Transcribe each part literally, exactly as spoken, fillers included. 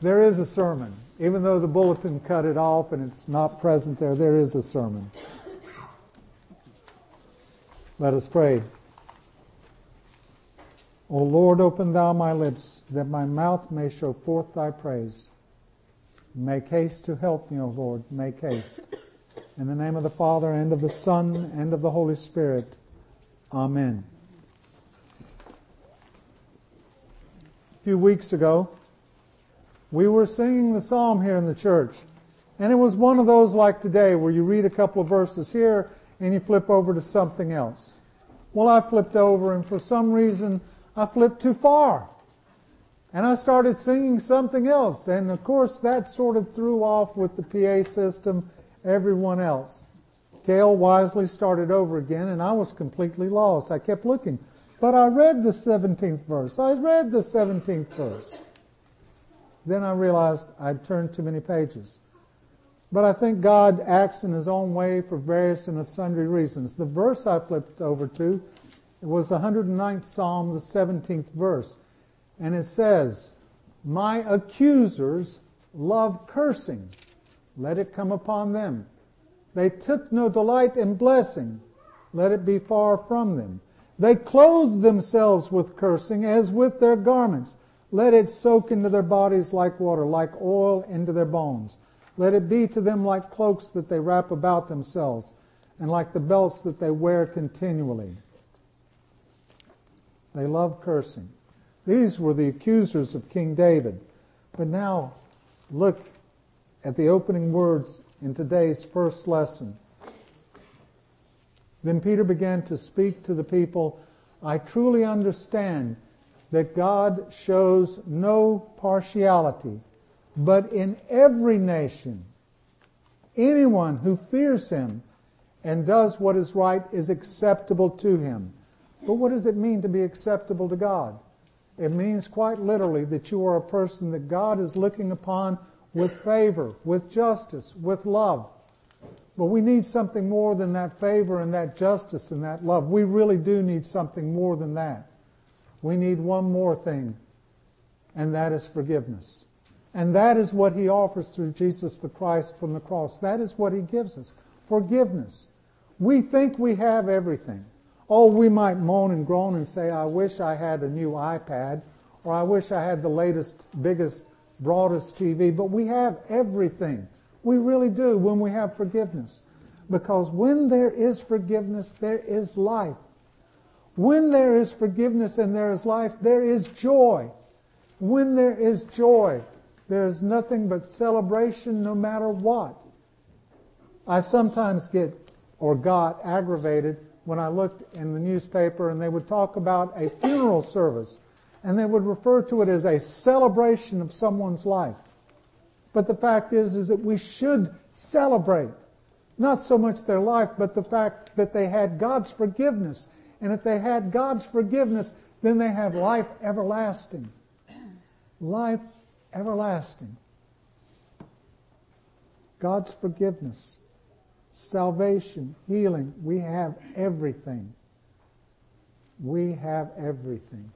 There is a sermon. Even though the bulletin cut it off and it's not present there, there is a sermon. Let us pray. O Lord, open thou my lips, that my mouth may show forth thy praise. Make haste to help me, O Lord, make haste. In the name of the Father, and of the Son, and of the Holy Spirit. Amen. A few weeks ago, we were singing the psalm here in the church. And it was one of those like today where you read a couple of verses here and you flip over to something else. Well, I flipped over, and for some reason I flipped too far. And I started singing something else. And of course that sort of threw off with the P A system everyone else. Gail wisely started over again, and I was completely lost. I kept looking. But I read the seventeenth verse. I read the seventeenth verse. Then I realized I'd turned too many pages. But I think God acts in His own way for various and sundry reasons. The verse I flipped over to was the one hundred ninth Psalm, the seventeenth verse. And it says, "My accusers love cursing. Let it come upon them. They took no delight in blessing. Let it be far from them. They clothed themselves with cursing as with their garments. Let it soak into their bodies like water, like oil into their bones. Let it be to them like cloaks that they wrap about themselves, and like the belts that they wear continually." They love cursing. These were the accusers of King David. But now, look at the opening words in today's first lesson. Then Peter began to speak to the people, "I truly understand that God shows no partiality, but in every nation, anyone who fears Him and does what is right is acceptable to Him." But what does it mean to be acceptable to God? It means quite literally that you are a person that God is looking upon with favor, with justice, with love. But we need something more than that favor and that justice and that love. We really do need something more than that. We need one more thing, and that is forgiveness. And that is what He offers through Jesus the Christ from the cross. That is what He gives us, forgiveness. We think we have everything. Oh, we might moan and groan and say, "I wish I had a new iPad," or "I wish I had the latest, biggest, broadest T V," but we have everything. We really do when we have forgiveness. Because when there is forgiveness, there is life. When there is forgiveness and there is life, there is joy. When there is joy, there is nothing but celebration no matter what. I sometimes get or got aggravated when I looked in the newspaper and they would talk about a funeral service and they would refer to it as a celebration of someone's life. But the fact is, is that we should celebrate not so much their life, but the fact that they had God's forgiveness. And if they had God's forgiveness, then they have life everlasting. Life everlasting. God's forgiveness, salvation, healing. We have everything. We have everything.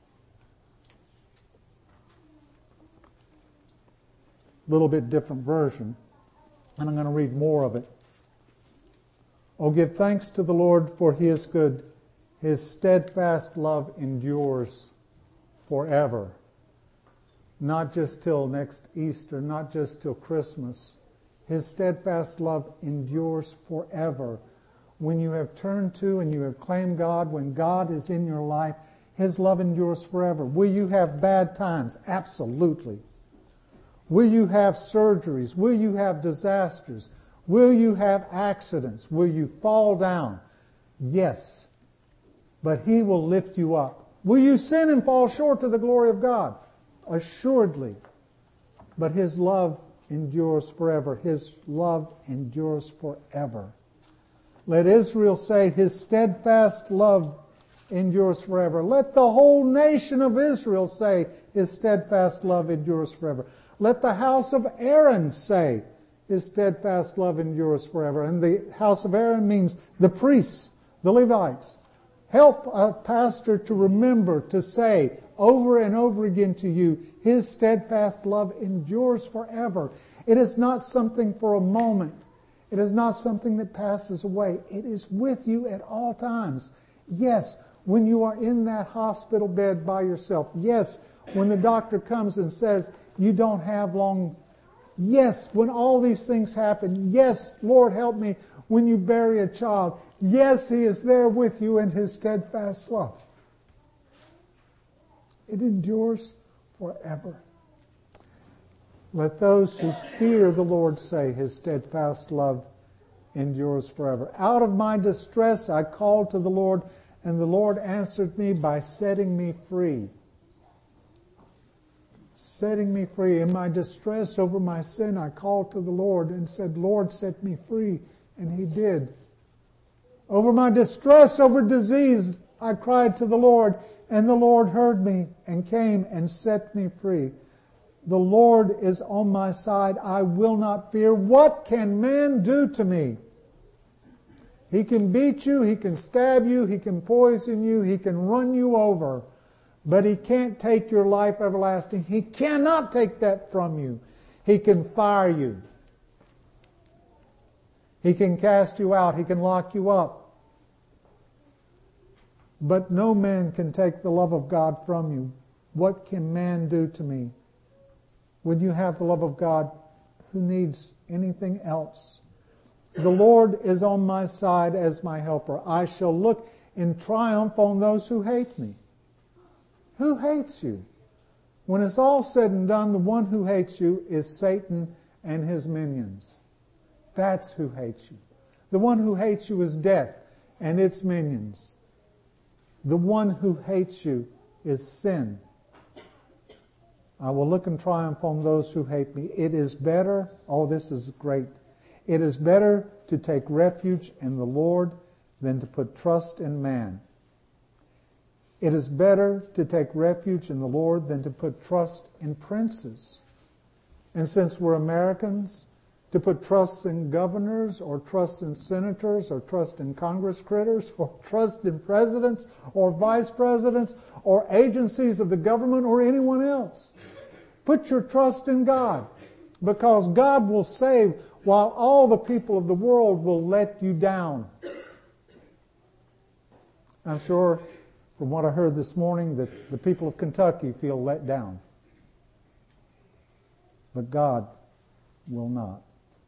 A little bit different version, and I'm going to read more of it. "Oh, give thanks to the Lord, for He is good. His steadfast love endures forever." Not just till next Easter, not just till Christmas. His steadfast love endures forever. When you have turned to and you have claimed God, when God is in your life, His love endures forever. Will you have bad times? Absolutely. Will you have surgeries? Will you have disasters? Will you have accidents? Will you fall down? Yes. But He will lift you up. Will you sin and fall short to the glory of God? Assuredly. But His love endures forever. His love endures forever. Let Israel say, "His steadfast love endures forever." Let the whole nation of Israel say, "His steadfast love endures forever." Let the house of Aaron say, "His steadfast love endures forever." And the house of Aaron means the priests, the Levites. Help a pastor to remember to say over and over again to you, His steadfast love endures forever. It is not something for a moment. It is not something that passes away. It is with you at all times. Yes, when you are in that hospital bed by yourself. Yes, when the doctor comes and says you don't have long. Yes, when all these things happen. Yes, Lord, help me when you bury a child. Yes, He is there with you in His steadfast love. It endures forever. Let those who fear the Lord say, His steadfast love endures forever. Out of my distress I called to the Lord, and the Lord answered me by setting me free. Setting me free. In my distress over my sin, I called to the Lord and said, Lord, set me free. And He did. Over my distress over disease, I cried to the Lord, and the Lord heard me and came and set me free. The Lord is on my side. I will not fear. What can man do to me? He can beat you. He can stab you. He can poison you. He can run you over. But He can't take your life everlasting. He cannot take that from you. He can fire you. He can cast you out. He can lock you up. But no man can take the love of God from you. What can man do to me? When you have the love of God, who needs anything else? The Lord is on my side as my helper. I shall look in triumph on those who hate me. Who hates you? When it's all said and done, the one who hates you is Satan and his minions. That's who hates you. The one who hates you is death and its minions. The one who hates you is sin. I will look in triumph on those who hate me. It is better, oh, this is great. It is better to take refuge in the Lord than to put trust in man. It is better to take refuge in the Lord than to put trust in princes. And since we're Americans, to put trust in governors or trust in senators or trust in Congress critters or trust in presidents or vice presidents or agencies of the government or anyone else. Put your trust in God, because God will save while all the people of the world will let you down. I'm sure from what I heard this morning that the people of Kentucky feel let down. But God will not.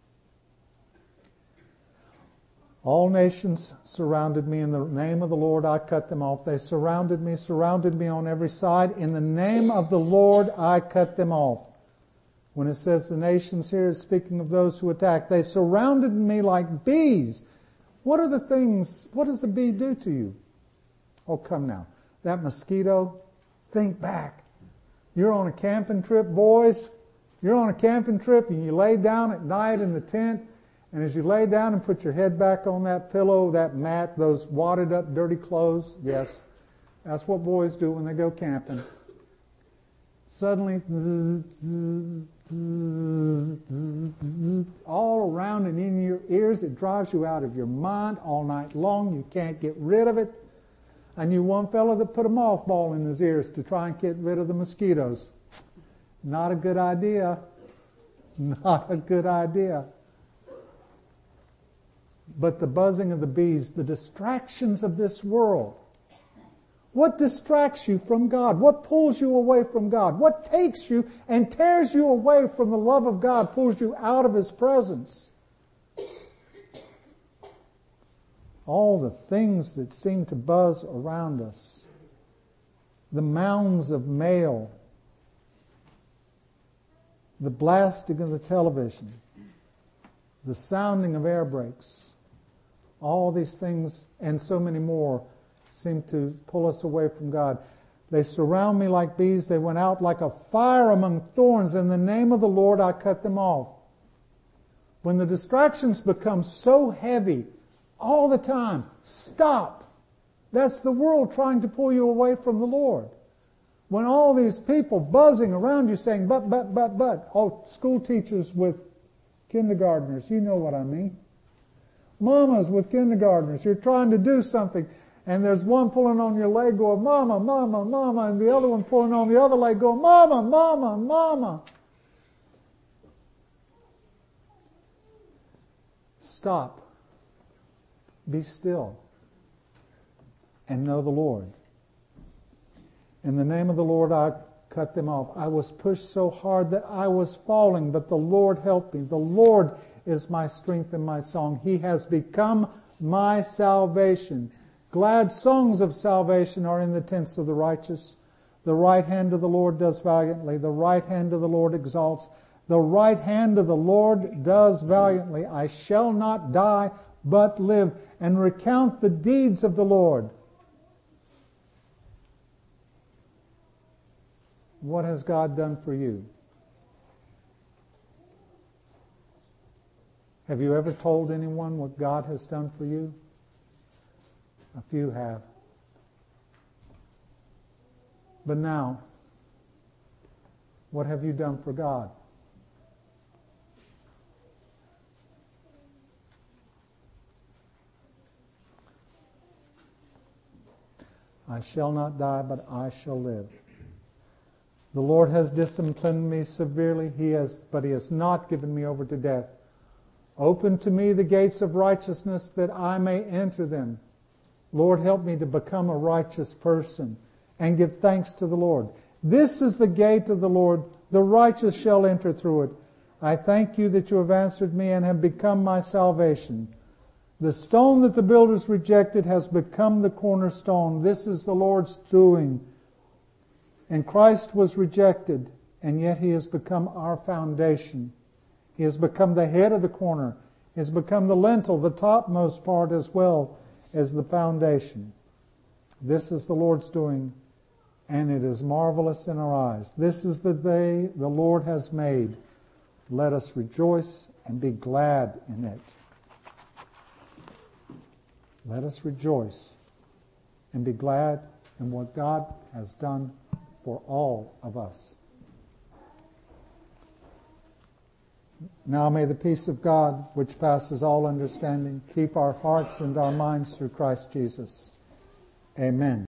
All nations surrounded me. In the name of the Lord I cut them off. They surrounded me, surrounded me on every side. In the name of the Lord I cut them off. When it says the nations here, is speaking of those who attack. They surrounded me like bees. What are the things, what does a bee do to you? Oh, come now. That mosquito, think back. You're on a camping trip, boys. You're on a camping trip and you lay down at night in the tent. And as you lay down and put your head back on that pillow, that mat, those wadded up dirty clothes, yes, that's what boys do when they go camping. Suddenly, all around and in your ears, it drives you out of your mind all night long. You can't get rid of it. I knew one fellow that put a mothball in his ears to try and get rid of the mosquitoes. Not a good idea. Not a good idea. But the buzzing of the bees, the distractions of this world. What distracts you from God? What pulls you away from God? What takes you and tears you away from the love of God, pulls you out of His presence? All the things that seem to buzz around us. The mounds of mail. The blasting of the television. The sounding of air brakes. All these things and so many more seem to pull us away from God. They surround me like bees. They went out like a fire among thorns. In the name of the Lord, I cut them off. When the distractions become so heavy all the time, stop. That's the world trying to pull you away from the Lord. When all these people buzzing around you saying, but, but, but, but. Oh, school teachers with kindergartners, you know what I mean. Mamas with kindergartners, you're trying to do something, and there's one pulling on your leg going, Mama, Mama, Mama, and the other one pulling on the other leg going, Mama, Mama, Mama. Stop. Be still. And know the Lord. In the name of the Lord, I cut them off. I was pushed so hard that I was falling, but the Lord helped me. The Lord is my strength and my song. He has become my salvation. Glad songs of salvation are in the tents of the righteous. The right hand of the Lord does valiantly. The right hand of the Lord exalts. The right hand of the Lord does valiantly. I shall not die, but live, and recount the deeds of the Lord. What has God done for you? Have you ever told anyone what God has done for you? A few have. But now, what have you done for God? I shall not die, but I shall live. The Lord has disciplined me severely, He has, but He has not given me over to death. Open to me the gates of righteousness that I may enter them. Lord, help me to become a righteous person and give thanks to the Lord. This is the gate of the Lord. The righteous shall enter through it. I thank you that you have answered me and have become my salvation. The stone that the builders rejected has become the cornerstone. This is the Lord's doing. And Christ was rejected, and yet He has become our foundation. He has become the head of the corner. He has become the lintel, the topmost part, as well as the foundation. This is the Lord's doing, and it is marvelous in our eyes. This is the day the Lord has made. Let us rejoice and be glad in it. Let us rejoice and be glad in what God has done for all of us. Now may the peace of God, which passes all understanding, keep our hearts and our minds through Christ Jesus. Amen.